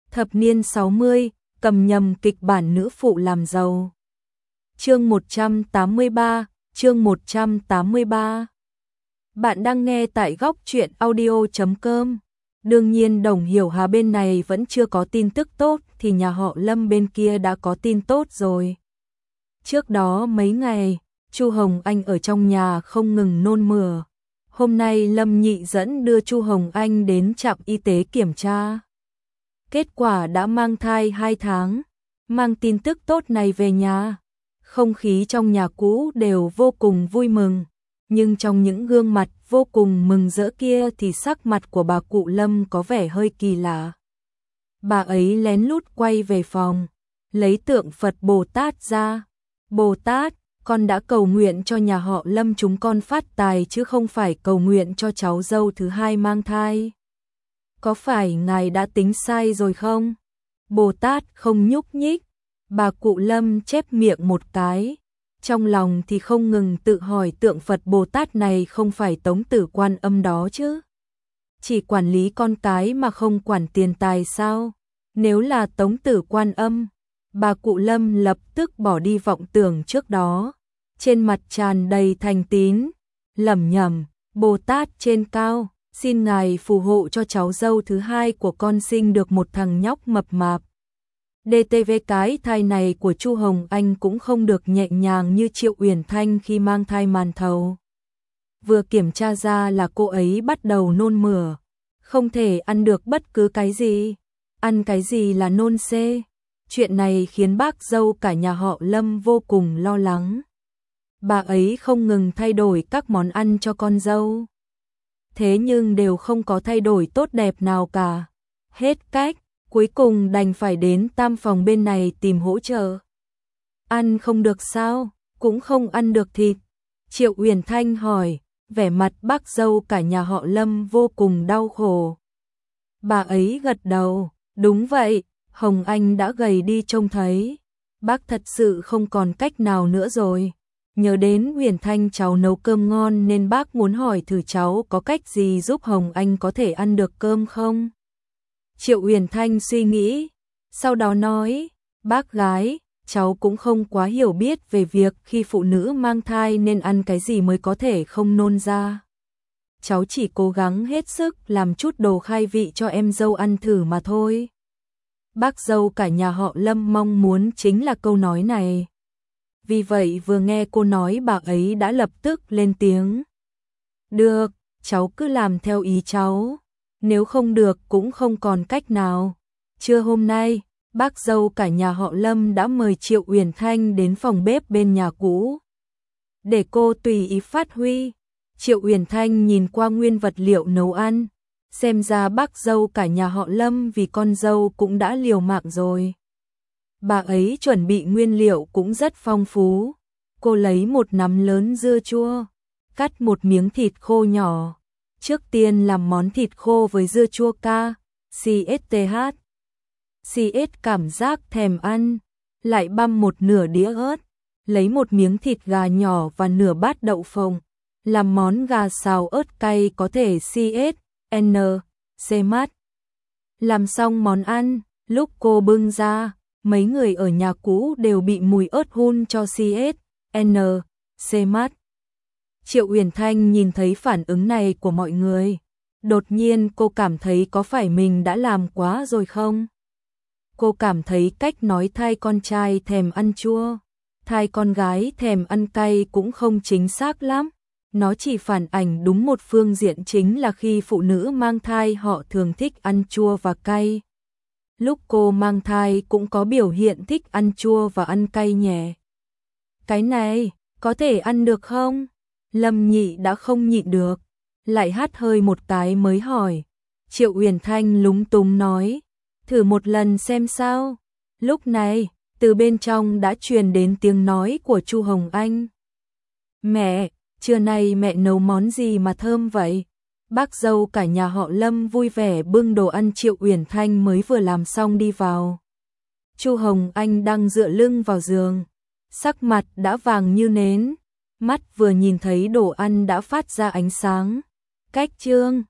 Thập niên 60, cầm nhầm kịch bản nữ phụ làm giàu. Chương 183, chương 183. Bạn đang nghe tại góc truyện audio.com. Đương nhiên Đồng Hiểu Hà bên này vẫn chưa có tin tức tốt thì nhà họ Lâm bên kia đã có tin tốt rồi. Trước đó mấy ngày, Chu Hồng Anh ở trong nhà không ngừng nôn mửa. Hôm nay Lâm Nhị dẫn đưa Chu Hồng Anh đến trạm y tế kiểm tra. Kết quả đã mang thai 2 tháng, mang tin tức tốt này về nhà. Không khí trong nhà cũ đều vô cùng vui mừng, nhưng trong những gương mặt vô cùng mừng rỡ kia thì sắc mặt của bà cụ Lâm có vẻ hơi kỳ lạ. Bà ấy lén lút quay về phòng, lấy tượng Phật Bồ Tát ra. Bồ Tát, con đã cầu nguyện cho nhà họ Lâm chúng con phát tài chứ không phải cầu nguyện cho cháu dâu thứ hai mang thai. Có phải ngài đã tính sai rồi không? Bồ Tát không nhúc nhích. Bà cụ Lâm chép miệng một cái, trong lòng thì không ngừng tự hỏi tượng Phật Bồ Tát này không phải Tống Tử Quan Âm đó chứ? Chỉ quản lý con cái mà không quản tiền tài sao? Nếu là Tống Tử Quan Âm, bà cụ Lâm lập tức bỏ đi vọng tưởng trước đó, trên mặt tràn đầy thành tín, lẩm nhẩm, Bồ Tát trên cao, xin ngài phù hộ cho cháu dâu thứ hai của con sinh được một thằng nhóc mập mạp. DTV cái thai này của Chu Hồng Anh cũng không được nhẹ nhàng như Triệu Uyển Thanh khi mang thai màn thầu. Vừa kiểm tra ra là cô ấy bắt đầu nôn mửa, không thể ăn được bất cứ cái gì, ăn cái gì là nôn xê. Chuyện này khiến bác dâu cả nhà họ Lâm vô cùng lo lắng. Bà ấy không ngừng thay đổi các món ăn cho con dâu. Thế nhưng đều không có thay đổi tốt đẹp nào cả. Hết cách. Cuối cùng đành phải đến Tam phòng bên này tìm hỗ trợ. Ăn không được sao, cũng không ăn được thịt. Triệu Uyển Thanh hỏi, vẻ mặt bác dâu cả nhà họ Lâm vô cùng đau khổ. Bà ấy gật đầu, đúng vậy, Hồng Anh đã gầy đi trông thấy. Bác thật sự không còn cách nào nữa rồi. Nhớ đến Uyển Thanh cháu nấu cơm ngon nên bác muốn hỏi thử cháu có cách gì giúp Hồng Anh có thể ăn được cơm không? Triệu Uyển Thanh suy nghĩ, sau đó nói, bác gái, cháu cũng không quá hiểu biết về việc khi phụ nữ mang thai nên ăn cái gì mới có thể không nôn ra. Cháu chỉ cố gắng hết sức làm chút đồ khai vị cho em dâu ăn thử mà thôi. Bác dâu cả nhà họ Lâm mong muốn chính là câu nói này. Vì vậy vừa nghe cô nói bà ấy đã lập tức lên tiếng. Được, cháu cứ làm theo ý cháu. Nếu không được cũng không còn cách nào. Trưa hôm nay, bác dâu cả nhà họ Lâm đã mời Triệu Uyển Thanh đến phòng bếp bên nhà cũ. Để cô tùy ý phát huy. Triệu Uyển Thanh nhìn qua nguyên vật liệu nấu ăn. Xem ra bác dâu cả nhà họ Lâm vì con dâu cũng đã liều mạng rồi. Bà ấy chuẩn bị nguyên liệu cũng rất phong phú. Cô lấy một nắm lớn dưa chua, cắt một miếng thịt khô nhỏ. Trước tiên làm món thịt khô với dưa chua ca, CSTH. CS cảm giác thèm ăn, lại băm một nửa đĩa ớt, lấy một miếng thịt gà nhỏ và nửa bát đậu phộng, làm món gà xào ớt cay có thể CS, N, C mát. Làm xong món ăn, lúc cô bưng ra, mấy người ở nhà cũ đều bị mùi ớt hun cho CS, N, C mát. Triệu Uyển Thanh nhìn thấy phản ứng này của mọi người. Đột nhiên cô cảm thấy có phải mình đã làm quá rồi không? Cô cảm thấy cách nói thai con trai thèm ăn chua, thai con gái thèm ăn cay cũng không chính xác lắm. Nó chỉ phản ảnh đúng một phương diện chính là khi phụ nữ mang thai họ thường thích ăn chua và cay. Lúc cô mang thai cũng có biểu hiện thích ăn chua và ăn cay nhẹ. Cái này, có thể ăn được không? Lâm Nhị đã không nhịn được, lại hắt hơi một cái mới hỏi. Triệu Uyển Thanh lúng túng nói, thử một lần xem sao. Lúc này, từ bên trong đã truyền đến tiếng nói của Chu Hồng Anh. Mẹ, trưa nay mẹ nấu món gì mà thơm vậy? Bác dâu cả nhà họ Lâm vui vẻ bưng đồ ăn Triệu Uyển Thanh mới vừa làm xong đi vào. Chu Hồng Anh đang dựa lưng vào giường, sắc mặt đã vàng như nến. Mắt vừa nhìn thấy đồ ăn đã phát ra ánh sáng. Cách trương,